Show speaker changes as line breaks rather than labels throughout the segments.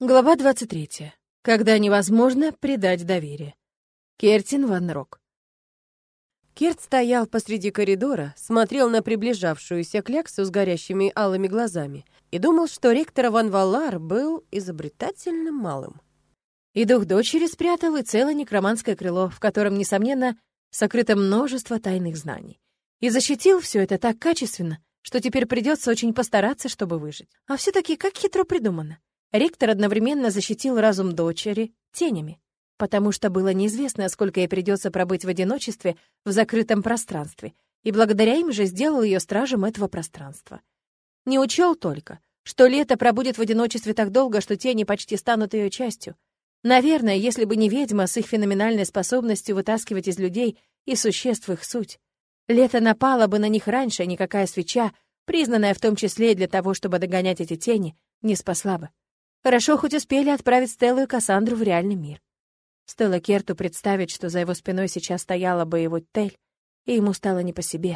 Глава 23. Когда невозможно предать доверие. Кертин Ван Рок. Керт стоял посреди коридора, смотрел на приближавшуюся кляксу с горящими алыми глазами и думал, что ректор Ван Валар был изобретательным малым. И дух дочери спрятал, и целое некроманское крыло, в котором, несомненно, сокрыто множество тайных знаний. И защитил все это так качественно, что теперь придется очень постараться, чтобы выжить. А все-таки как хитро придумано. Ректор одновременно защитил разум дочери тенями, потому что было неизвестно, сколько ей придется пробыть в одиночестве в закрытом пространстве, и благодаря им же сделал ее стражем этого пространства. Не учел только, что Лето пробудет в одиночестве так долго, что тени почти станут ее частью. Наверное, если бы не ведьма с их феноменальной способностью вытаскивать из людей и существ их суть, Лето напала бы на них раньше, а никакая свеча, признанная в том числе и для того, чтобы догонять эти тени, не спасла бы. Хорошо, хоть успели отправить Стеллу и Кассандру в реальный мир. Стоило Керту представить, что за его спиной сейчас стояла бы его Тель, и ему стало не по себе.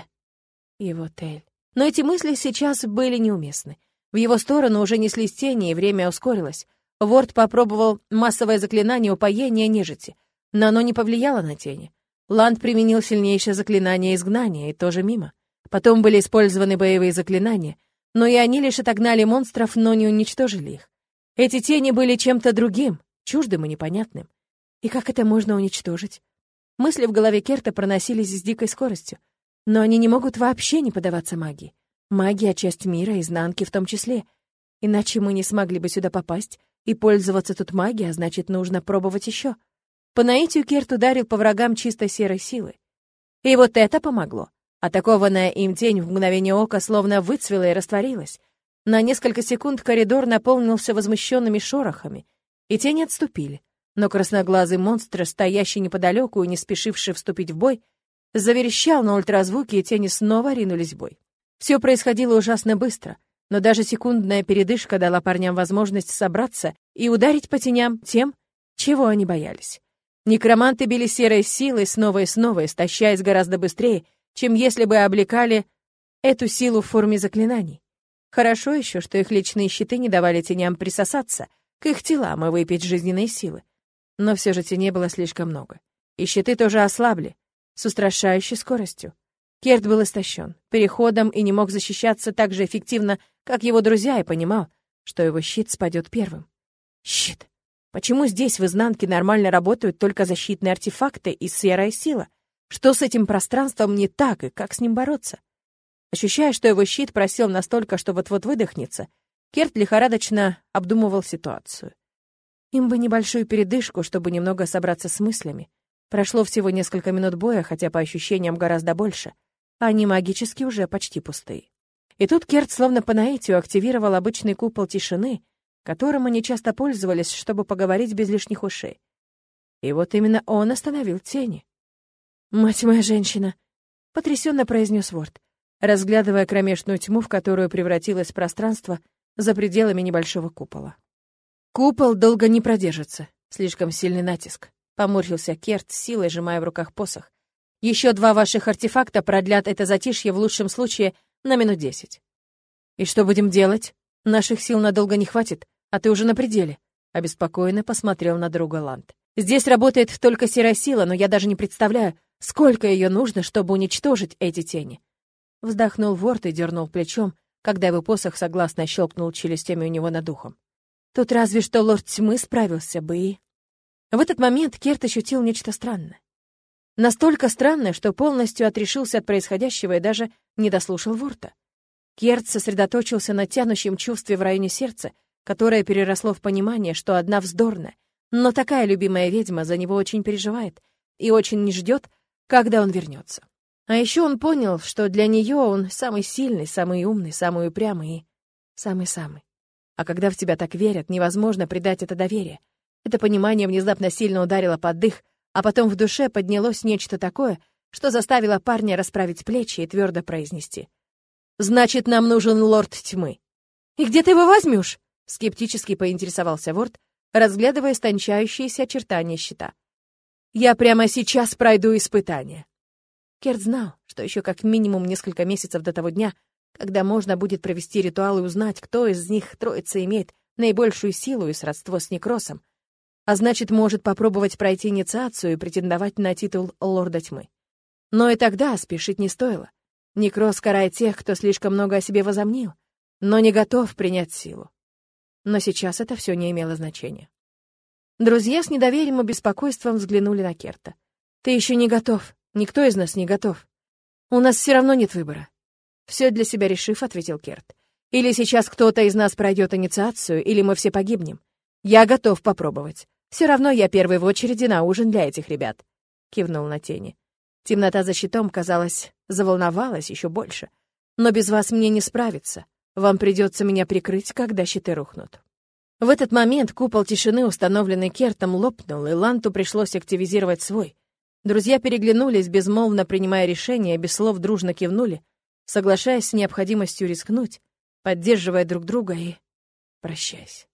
Его Тель. Но эти мысли сейчас были неуместны. В его сторону уже неслись тени, и время ускорилось. Ворд попробовал массовое заклинание упоения нежити, но оно не повлияло на тени. Ланд применил сильнейшее заклинание изгнания, и тоже мимо. Потом были использованы боевые заклинания, но и они лишь отогнали монстров, но не уничтожили их. Эти тени были чем-то другим, чуждым и непонятным. И как это можно уничтожить? Мысли в голове Керта проносились с дикой скоростью, но они не могут вообще не поддаваться магии. Магия — часть мира, изнанки в том числе. Иначе мы не смогли бы сюда попасть, и пользоваться тут магией, а значит, нужно пробовать еще. По наитию Керт ударил по врагам чистой серой силы. И вот это помогло. Атакованная им тень в мгновение ока словно выцвела и растворилась. На несколько секунд коридор наполнился возмущенными шорохами, и тени отступили. Но красноглазый монстр, стоящий неподалеку и не спешивший вступить в бой, заверещал на ультразвуке, и тени снова ринулись в бой. Все происходило ужасно быстро, но даже секундная передышка дала парням возможность собраться и ударить по теням тем, чего они боялись. Некроманты били серой силой снова и снова, истощаясь гораздо быстрее, чем если бы облекали эту силу в форме заклинаний. Хорошо еще, что их личные щиты не давали теням присосаться к их телам и выпить жизненные силы. Но все же теней было слишком много. И щиты тоже ослабли, с устрашающей скоростью. Керт был истощен переходом и не мог защищаться так же эффективно, как его друзья, и понимал, что его щит спадет первым. Щит. Почему здесь, в изнанке, нормально работают только защитные артефакты и серая сила? Что с этим пространством не так, и как с ним бороться? Ощущая, что его щит просел настолько, что вот-вот выдохнется, Керт лихорадочно обдумывал ситуацию. Им бы небольшую передышку, чтобы немного собраться с мыслями. Прошло всего несколько минут боя, хотя по ощущениям гораздо больше, а они магически уже почти пустые. И тут Керт словно по наитию активировал обычный купол тишины, которым они часто пользовались, чтобы поговорить без лишних ушей. И вот именно он остановил тени. «Мать моя женщина!» — потрясенно произнес Ворд, разглядывая кромешную тьму, в которую превратилось пространство за пределами небольшого купола. «Купол долго не продержится. Слишком сильный натиск», — поморщился Керт, силой сжимая в руках посох. «Еще 2 ваших артефакта продлят это затишье в лучшем случае на минут 10. «И что будем делать? Наших сил надолго не хватит, а ты уже на пределе», — обеспокоенно посмотрел на друга Ланд. «Здесь работает только серая сила, но я даже не представляю, сколько ее нужно, чтобы уничтожить эти тени». Вздохнул Ворд и дернул плечом, когда его посох согласно щелкнул челюстями у него над ухом. Тут разве что лорд тьмы справился бы и... В этот момент Керт ощутил нечто странное. Настолько странное, что полностью отрешился от происходящего и даже не дослушал Ворта. Керт сосредоточился на тянущем чувстве в районе сердца, которое переросло в понимание, что одна вздорная, но такая любимая ведьма за него очень переживает и очень не ждет, когда он вернется. А еще он понял, что для нее он самый сильный, самый умный, самый упрямый и самый-самый. А когда в тебя так верят, невозможно предать это доверие. Это понимание внезапно сильно ударило под дых, а потом в душе поднялось нечто такое, что заставило парня расправить плечи и твердо произнести: «Значит, нам нужен лорд тьмы». «И где ты его возьмешь?» — скептически поинтересовался Ворд, разглядывая истончающиеся очертания щита. «Я прямо сейчас пройду испытание». Керт знал, что еще как минимум несколько месяцев до того дня, когда можно будет провести ритуал и узнать, кто из них троицы имеет наибольшую силу и сродство с Некросом, а значит, может попробовать пройти инициацию и претендовать на титул Лорда Тьмы. Но и тогда спешить не стоило. Некрос карает тех, кто слишком много о себе возомнил, но не готов принять силу. Но сейчас это все не имело значения. Друзья с недоверием и беспокойством взглянули на Керта. «Ты еще не готов. Никто из нас не готов. У нас все равно нет выбора». Все для себя решив, ответил Керт. «Или сейчас кто-то из нас пройдет инициацию, или мы все погибнем. Я готов попробовать. Все равно я первый в очереди на ужин для этих ребят», — кивнул на тени. Темнота за щитом, казалось, заволновалась еще больше. «Но без вас мне не справиться. Вам придется меня прикрыть, когда щиты рухнут». В этот момент купол тишины, установленный Кертом, лопнул, и Ланту пришлось активизировать свой. Друзья переглянулись, безмолвно принимая решение, без слов дружно кивнули, соглашаясь с необходимостью рискнуть, поддерживая друг друга и прощаясь.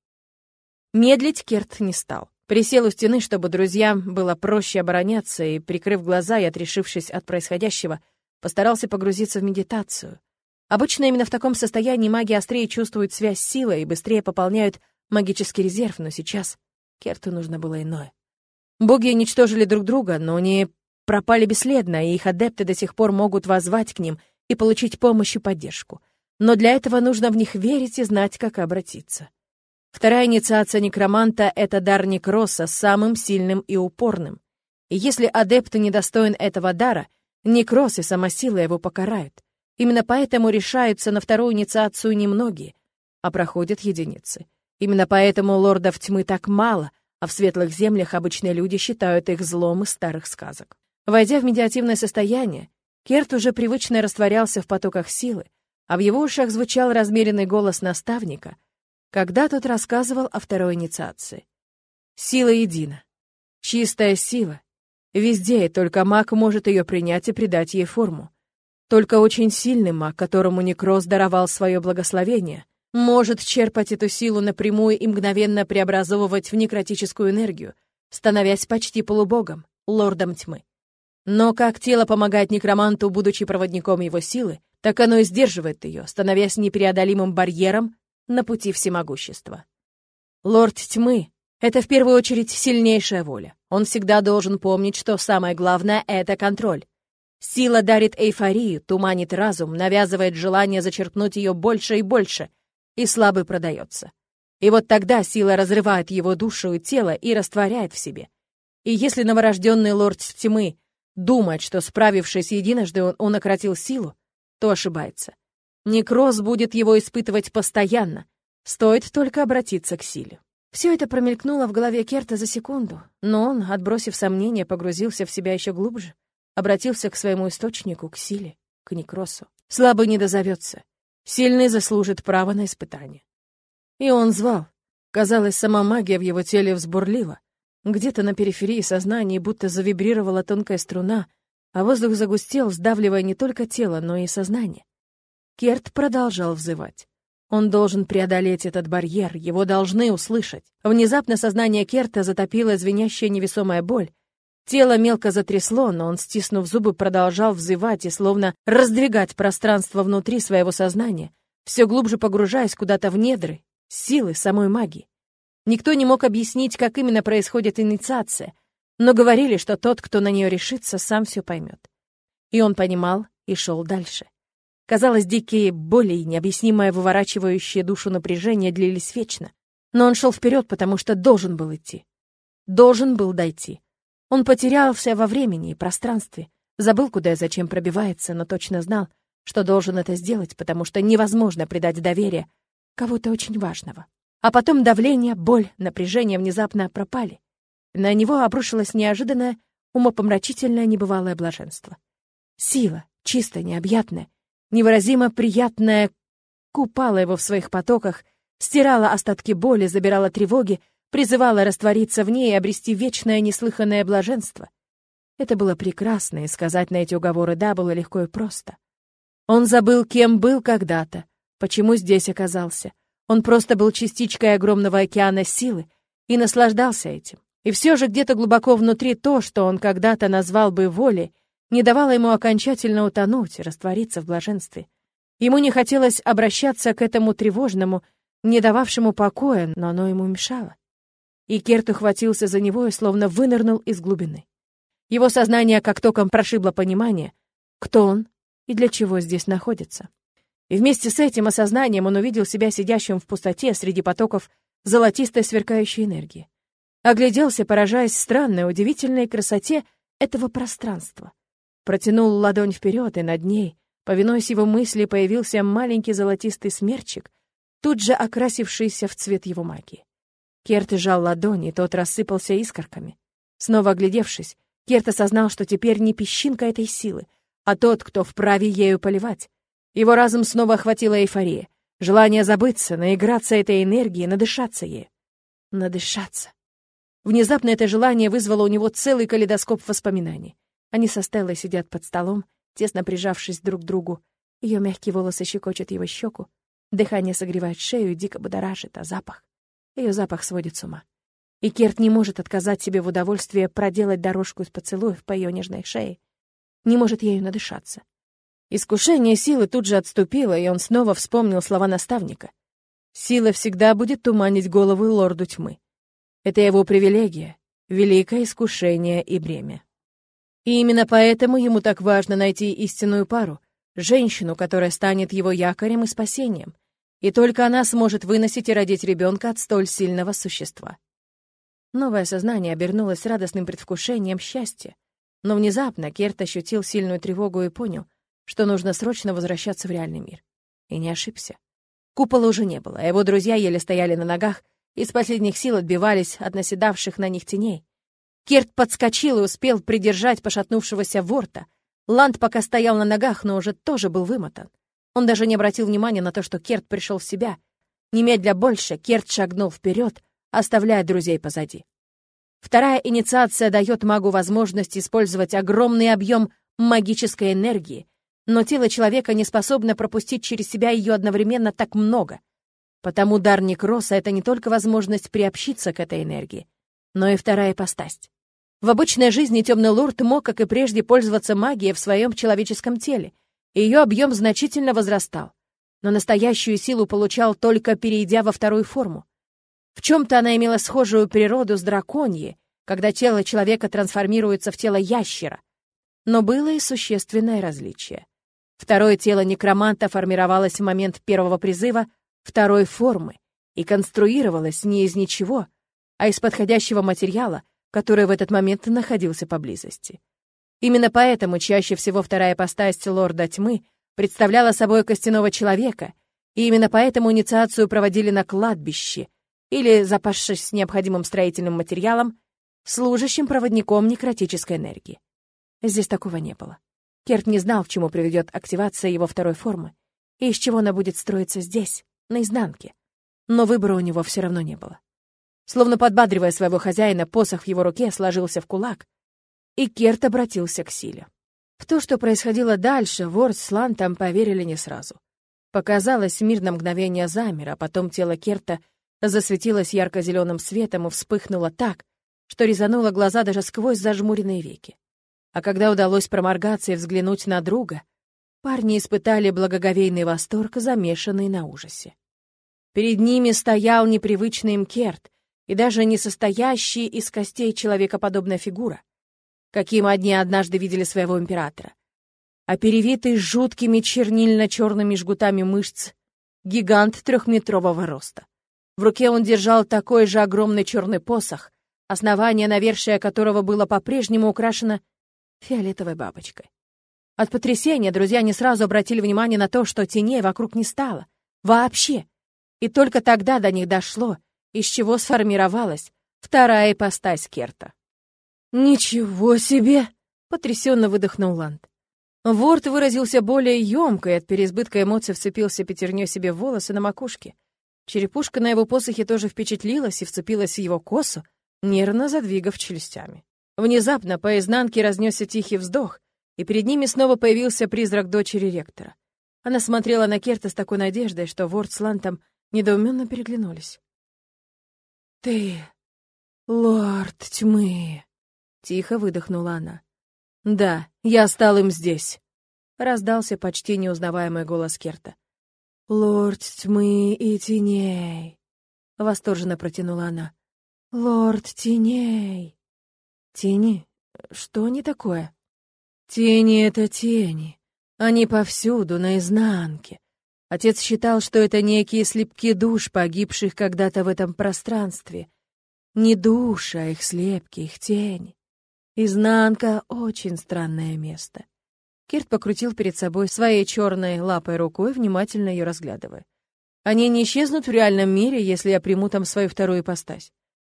Медлить Керт не стал. Присел у стены, чтобы друзьям было проще обороняться, и, прикрыв глаза и отрешившись от происходящего, постарался погрузиться в медитацию. Обычно именно в таком состоянии маги острее чувствуют связь с силой и быстрее пополняют магический резерв, но сейчас Керту нужно было иное. Боги уничтожили друг друга, но не пропали бесследно, и их адепты до сих пор могут воззвать к ним и получить помощь и поддержку. Но для этого нужно в них верить и знать, как обратиться. Вторая инициация некроманта — это дар Некроса, самым сильным и упорным. И если адепт недостоин этого дара, Некрос и сама сила его покарают. Именно поэтому решаются на вторую инициацию немногие, а проходят единицы. Именно поэтому лордов тьмы так мало, а в светлых землях обычные люди считают их злом из старых сказок. Войдя в медитативное состояние, Керт уже привычно растворялся в потоках силы, а в его ушах звучал размеренный голос наставника, когда тот рассказывал о второй инициации. Сила едина. Чистая сила. Везде, и только маг может ее принять и придать ей форму. Только очень сильный маг, которому Некрос даровал свое благословение, может черпать эту силу напрямую и мгновенно преобразовывать в некротическую энергию, становясь почти полубогом, лордом тьмы. Но как тело помогает некроманту, будучи проводником его силы, так оно и сдерживает ее, становясь непреодолимым барьером на пути всемогущества. Лорд тьмы — это в первую очередь сильнейшая воля. Он всегда должен помнить, что самое главное — это контроль. Сила дарит эйфорию, туманит разум, навязывает желание зачерпнуть ее больше и больше, и слабый продается. И вот тогда сила разрывает его душу и тело и растворяет в себе. И если новорожденный лорд тьмы думает, что, справившись единожды, он укротил силу, то ошибается. Некроз будет его испытывать постоянно, стоит только обратиться к силе. Все это промелькнуло в голове Керта за секунду, но он, отбросив сомнения, погрузился в себя еще глубже, обратился к своему источнику, к силе, к Некросу. Слабый не дозовется, сильный заслужит право на испытание. И он звал. Казалось, сама магия в его теле взбурлила. Где-то на периферии сознания будто завибрировала тонкая струна, а воздух загустел, сдавливая не только тело, но и сознание. Керт продолжал взывать. Он должен преодолеть этот барьер, его должны услышать. Внезапно сознание Керта затопила звенящая невесомая боль. Тело мелко затрясло, но он, стиснув зубы, продолжал взывать и словно раздвигать пространство внутри своего сознания, все глубже погружаясь куда-то в недры силы самой магии. Никто не мог объяснить, как именно происходит инициация, но говорили, что тот, кто на нее решится, сам все поймет. И он понимал и шел дальше. Казалось, дикие боли и необъяснимое выворачивающее душу напряжение длились вечно. Но он шел вперед, потому что должен был идти. Должен был дойти. Он потерялся во времени и пространстве, забыл, куда и зачем пробивается, но точно знал, что должен это сделать, потому что невозможно предать доверие кого-то очень важного. А потом давление, боль, напряжение внезапно пропали. На него обрушилось неожиданное, умопомрачительное небывалое блаженство. Сила, чистая, необъятная, невыразимо приятная, купала его в своих потоках, стирала остатки боли, забирала тревоги, призывала раствориться в ней и обрести вечное неслыханное блаженство. Это было прекрасно, и сказать на эти уговоры «да» было легко и просто. Он забыл, кем был когда-то, почему здесь оказался. Он просто был частичкой огромного океана силы и наслаждался этим. И все же где-то глубоко внутри то, что он когда-то назвал бы волей, не давало ему окончательно утонуть, раствориться в блаженстве. Ему не хотелось обращаться к этому тревожному, не дававшему покоя, но оно ему мешало. И Керт ухватился за него и словно вынырнул из глубины. Его сознание как током прошибло понимание, кто он и для чего здесь находится. И вместе с этим осознанием он увидел себя сидящим в пустоте среди потоков золотистой сверкающей энергии. Огляделся, поражаясь странной, удивительной красоте этого пространства. Протянул ладонь вперед, и над ней, повинуясь его мысли, появился маленький золотистый смерчик, тут же окрасившийся в цвет его магии. Керт сжал ладонь, и тот рассыпался искорками. Снова оглядевшись, Керт осознал, что теперь не песчинка этой силы, а тот, кто вправе ею поливать. Его разум снова охватила эйфория, желание забыться, наиграться этой энергией, надышаться ею. Надышаться. Внезапно это желание вызвало у него целый калейдоскоп воспоминаний. Они со Стеллой сидят под столом, тесно прижавшись друг к другу. Ее мягкие волосы щекочут его щеку, дыхание согревает шею и дико будоражит, а запах... Ее запах сводит с ума. И Керт не может отказать себе в удовольствии проделать дорожку из поцелуев по ее нежной шее, не может ею надышаться. Искушение силы тут же отступило, и он снова вспомнил слова наставника. «Сила всегда будет туманить голову лорду тьмы. Это его привилегия, великое искушение и бремя». И именно поэтому ему так важно найти истинную пару, женщину, которая станет его якорем и спасением, и только она сможет выносить и родить ребенка от столь сильного существа. Новое сознание обернулось радостным предвкушением счастья, но внезапно Керт ощутил сильную тревогу и понял, что нужно срочно возвращаться в реальный мир. И не ошибся. Купола уже не было, а его друзья еле стояли на ногах, из последних сил отбивались от наседавших на них теней. Керт подскочил и успел придержать пошатнувшегося Ворта. Ланд пока стоял на ногах, но уже тоже был вымотан. Он даже не обратил внимания на то, что Керт пришел в себя. Немедля больше Керт шагнул вперед, оставляя друзей позади. Вторая инициация дает магу возможность использовать огромный объем магической энергии, но тело человека не способно пропустить через себя ее одновременно так много. Потому дар Некроса — это не только возможность приобщиться к этой энергии, но и вторая ипостась. В обычной жизни темный лорд мог, как и прежде, пользоваться магией в своем человеческом теле, и ее объем значительно возрастал, но настоящую силу получал только перейдя во вторую форму. В чем-то она имела схожую природу с драконьей, когда тело человека трансформируется в тело ящера, но было и существенное различие. Второе тело некроманта формировалось в момент первого призыва второй формы и конструировалось не из ничего, а из подходящего материала, который в этот момент находился поблизости. Именно поэтому чаще всего вторая ипостась лорда тьмы представляла собой костяного человека, и именно поэтому инициацию проводили на кладбище или, запасшись необходимым строительным материалом, служащим проводником некротической энергии. Здесь такого не было. Керт не знал, к чему приведет активация его второй формы, и из чего она будет строиться здесь, на изнанке. Но выбора у него все равно не было. Словно подбадривая своего хозяина, посох в его руке сложился в кулак, и Керт обратился к силе. В то, что происходило дальше, Ворд с Лантом поверили не сразу. Показалось, мир на мгновение замер, а потом тело Керта засветилось ярко-зеленым светом и вспыхнуло так, что резануло глаза даже сквозь зажмуренные веки. А когда удалось проморгаться и взглянуть на друга, парни испытали благоговейный восторг, замешанный на ужасе. Перед ними стоял непривычный им Керт, и даже не состоящий из костей человекоподобная фигура, каким одни однажды видели своего императора, а перевитый жуткими чернильно-черными жгутами мышц гигант 3-метрового роста. В руке он держал такой же огромный черный посох, основание навершия которого было по-прежнему украшено фиолетовой бабочкой. От потрясения друзья не сразу обратили внимание на то, что теней вокруг не стало. Вообще. И только тогда до них дошло, из чего сформировалась вторая ипостась Керта. «Ничего себе!» — потрясенно выдохнул Ланд. Ворд выразился более ёмко и от переизбытка эмоций вцепился пятерней себе в волосы на макушке. Черепушка на его посохе тоже впечатлилась и вцепилась в его косу, нервно задвигав челюстями. Внезапно по изнанке разнесся тихий вздох, и перед ними снова появился призрак дочери ректора. Она смотрела на Керта с такой надеждой, что Ворд с Лантом недоуменно переглянулись. «Ты, лорд тьмы!» — тихо выдохнула она. «Да, я стал им здесь», — раздался почти неузнаваемый голос Керта. «Лорд тьмы и теней!» — восторженно протянула она. «Лорд теней!» «Тени? Что они такое?» «Тени — это тени. Они повсюду, наизнанке. Отец считал, что это некие слепки душ, погибших когда-то в этом пространстве. Не души, а их слепки, их тени. Изнанка — очень странное место». Кирт покрутил перед собой своей черной лапой рукой, внимательно ее разглядывая. «Они не исчезнут в реальном мире, если я приму там свою вторую ипостась?»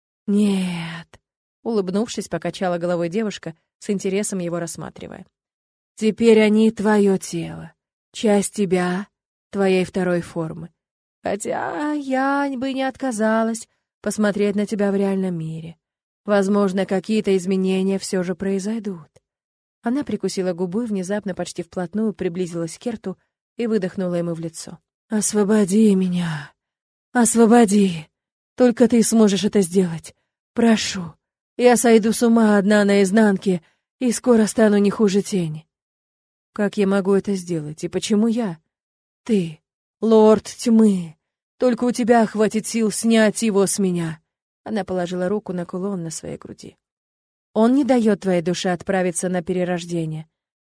«Нет», — улыбнувшись, покачала головой девушка, с интересом его рассматривая. «Теперь они твое тело, часть тебя, твоей второй формы. Хотя я бы не отказалась посмотреть на тебя в реальном мире. Возможно, какие-то изменения все же произойдут». Она прикусила губу и внезапно почти вплотную приблизилась к Керту и выдохнула ему в лицо. «Освободи меня! Освободи! Только ты сможешь это сделать. Прошу. Я сойду с ума одна наизнанке и скоро стану не хуже тени». «Как я могу это сделать? И почему я?» «Ты, лорд тьмы. Только у тебя хватит сил снять его с меня». Она положила руку на кулон на своей груди. «Он не дает твоей душе отправиться на перерождение».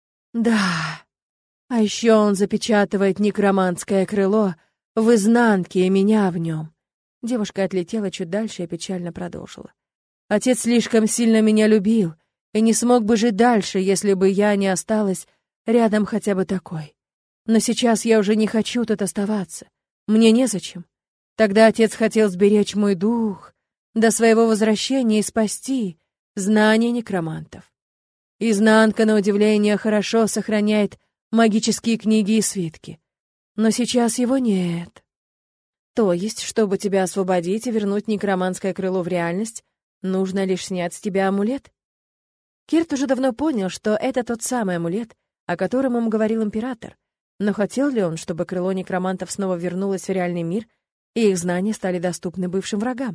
«Да. А еще он запечатывает некроманское крыло в изнанке и меня в нем». Девушка отлетела чуть дальше и печально продолжила. «Отец слишком сильно меня любил и не смог бы жить дальше, если бы я не осталась рядом хотя бы такой. Но сейчас я уже не хочу тут оставаться. Мне незачем. Тогда отец хотел сберечь мой дух до своего возвращения и спасти знания некромантов. Изнанка, на удивление, хорошо сохраняет магические книги и свитки. Но сейчас его нет. То есть, чтобы тебя освободить и вернуть некроманское крыло в реальность, нужно лишь снять с тебя амулет?» Кирт уже давно понял, что это тот самый амулет, о котором ему говорил император. Но хотел ли он, чтобы крыло некромантов снова вернулось в реальный мир, и их знания стали доступны бывшим врагам?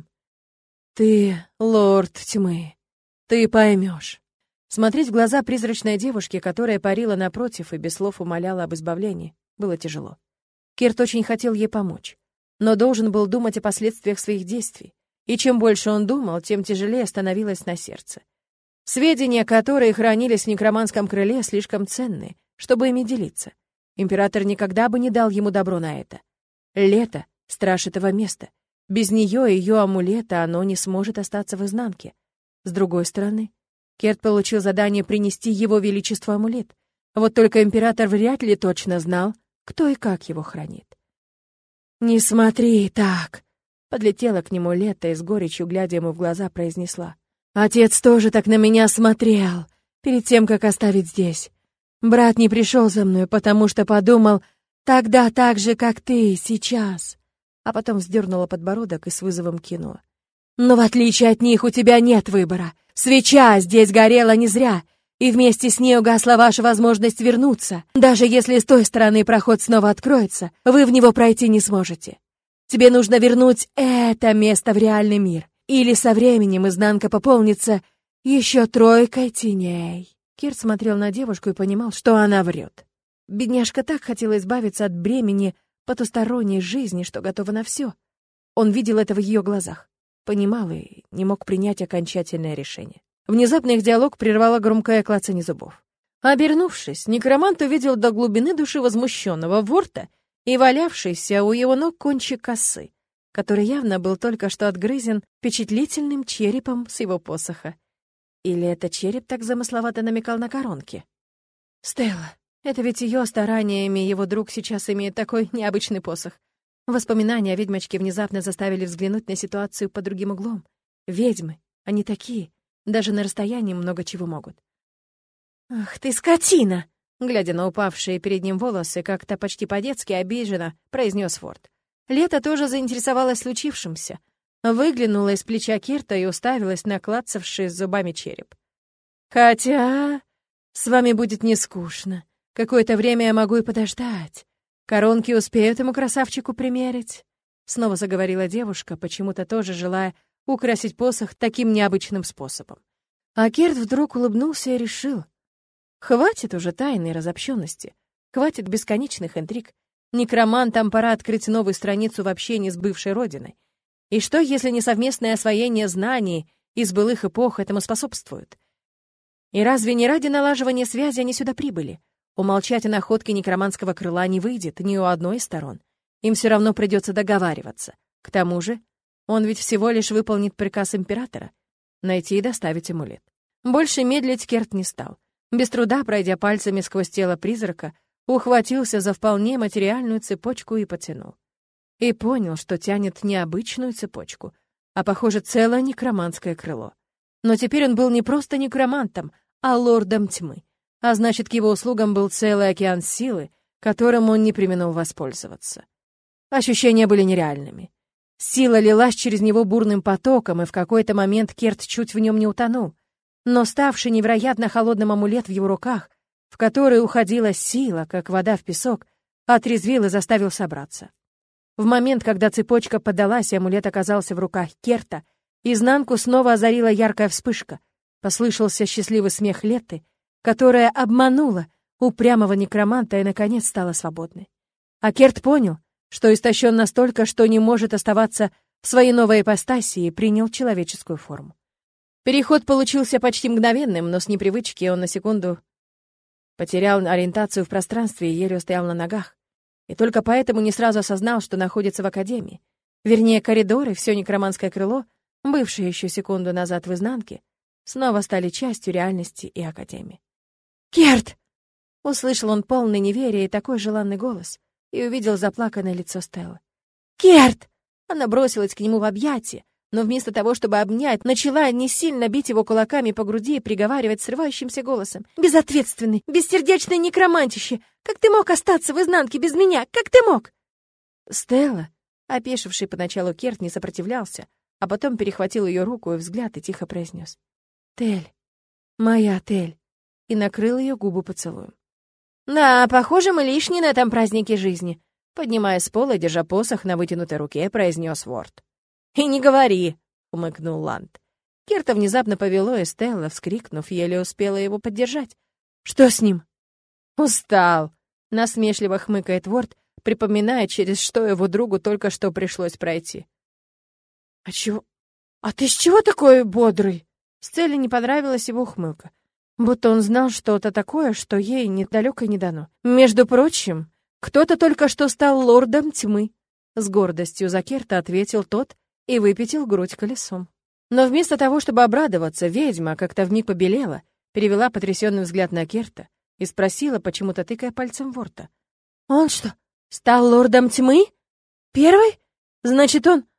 «Ты, лорд тьмы, ты поймешь». Смотреть в глаза призрачной девушки, которая парила напротив и без слов умоляла об избавлении, было тяжело. Кирт очень хотел ей помочь, но должен был думать о последствиях своих действий. И чем больше он думал, тем тяжелее становилось на сердце. Сведения, которые хранились в некроманском крыле, слишком ценны, чтобы ими делиться. Император никогда бы не дал ему добро на это. Лето — страж этого места. Без нее и ее амулета оно не сможет остаться в изнанке. С другой стороны, Керт получил задание принести его величеству амулет. Вот только император вряд ли точно знал, кто и как его хранит. «Не смотри так!» Подлетела к нему Лето и с горечью, глядя ему в глаза, произнесла. «Отец тоже так на меня смотрел, перед тем, как оставить здесь. Брат не пришел за мной, потому что подумал, тогда так же, как ты, сейчас». А потом вздернула подбородок и с вызовом кинула. «Но в отличие от них у тебя нет выбора. Свеча здесь горела не зря, и вместе с ней угасла ваша возможность вернуться. Даже если с той стороны проход снова откроется, вы в него пройти не сможете. Тебе нужно вернуть это место в реальный мир, или со временем изнанка пополнится еще тройкой теней». Кирт смотрел на девушку и понимал, что она врет. Бедняжка так хотела избавиться от бремени потусторонней жизни, что готова на все. Он видел это в ее глазах, понимал и не мог принять окончательное решение. Внезапно их диалог прервало громкое клацанье зубов. Обернувшись, некромант увидел до глубины души возмущенного Ворта и валявшийся у его ног кончик косы, который явно был только что отгрызен впечатлительным черепом с его посоха. Или этот череп так замысловато намекал на коронки? Стелла. Это ведь ее стараниями его друг сейчас имеет такой необычный посох. Воспоминания о ведьмочке внезапно заставили взглянуть на ситуацию под другим углом. Ведьмы, они такие, даже на расстоянии много чего могут. «Ах ты, скотина!» Глядя на упавшие перед ним волосы, как-то почти по-детски обиженно произнес Форд. Лето тоже заинтересовалась случившимся. Выглянула из плеча Кирта и уставилась на клацавший зубами череп. «Хотя с вами будет не скучно. Какое-то время я могу и подождать. Коронки успеют ему красавчику примерить?» Снова заговорила девушка, почему-то тоже желая украсить посох таким необычным способом. А Кирт вдруг улыбнулся и решил: хватит уже тайной разобщенности, хватит бесконечных интриг. Некромантам пора открыть новую страницу в общении с бывшей родиной. И что, если не совместное освоение знаний из былых эпох этому способствует? И разве не ради налаживания связи они сюда прибыли? Умолчать о находке некроманского крыла не выйдет ни у одной из сторон. Им все равно придется договариваться. К тому же, он ведь всего лишь выполнит приказ императора — найти и доставить амулет. Больше медлить Керт не стал. Без труда, пройдя пальцами сквозь тело призрака, ухватился за вполне материальную цепочку и потянул. И понял, что тянет не обычную цепочку, а, похоже, целое некроманское крыло. Но теперь он был не просто некромантом, а лордом тьмы. А значит, к его услугам был целый океан силы, которым он не преминул воспользоваться. Ощущения были нереальными. Сила лилась через него бурным потоком, и в какой-то момент Керт чуть в нем не утонул. Но ставший невероятно холодным амулет в его руках, в который уходила сила, как вода в песок, отрезвил и заставил собраться. В момент, когда цепочка поддалась, и амулет оказался в руках Керта, изнанку снова озарила яркая вспышка. Послышался счастливый смех Летты, которая обманула упрямого некроманта и, наконец, стала свободной. А Керт понял, что истощен настолько, что не может оставаться в своей новой ипостаси, и принял человеческую форму. Переход получился почти мгновенным, но с непривычки он на секунду потерял ориентацию в пространстве и еле устоял на ногах. И только поэтому не сразу осознал, что находится в академии. Вернее, коридоры, все некроманское крыло, бывшее еще секунду назад в изнанке, снова стали частью реальности и академии. «Керт!» — услышал он полный неверия и такой желанный голос, и увидел заплаканное лицо Стеллы. «Керт!» Она бросилась к нему в объятия, но вместо того, чтобы обнять, начала не сильно бить его кулаками по груди и приговаривать срывающимся голосом. «Безответственный, бессердечный некромантище! Как ты мог остаться в изнанке без меня? Как ты мог?» «Стелла!» Опешивший поначалу Керт не сопротивлялся, а потом перехватил ее руку и взгляд и тихо произнес: «Тель, моя Тель!» и накрыл ее губы поцелуем. «Да, похоже, мы лишние на этом празднике жизни», поднимая с пола, держа посох на вытянутой руке, произнес Ворд. «И не говори», — умыкнул Ланд. Керта внезапно повело, и Стелла, вскрикнув, еле успела его поддержать. «Что с ним?» «Устал», — насмешливо хмыкает Ворд, припоминая, через что его другу только что пришлось пройти. «А чего? А ты с чего такой бодрый?» Стелле не понравилась его ухмылка, будто он знал что-то такое, что ей недалеко не дано. «Между прочим, кто-то только что стал лордом тьмы», — с гордостью за Керта ответил тот и выпятил грудь колесом. Но вместо того, чтобы обрадоваться, ведьма как-то вмиг побелела, перевела потрясенный взгляд на Керта и спросила, почему-то тыкая пальцем в Ворта: «Он что, стал лордом тьмы? Первый? Значит, он...»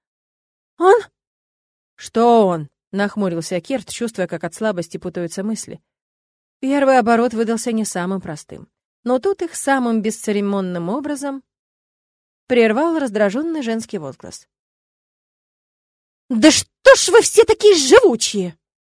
«Что он?» — нахмурился Керт, чувствуя, как от слабости путаются мысли. Первый оборот выдался не самым простым, но тут их самым бесцеремонным образом прервал раздраженный женский возглас. «Да что ж вы все такие живучие!»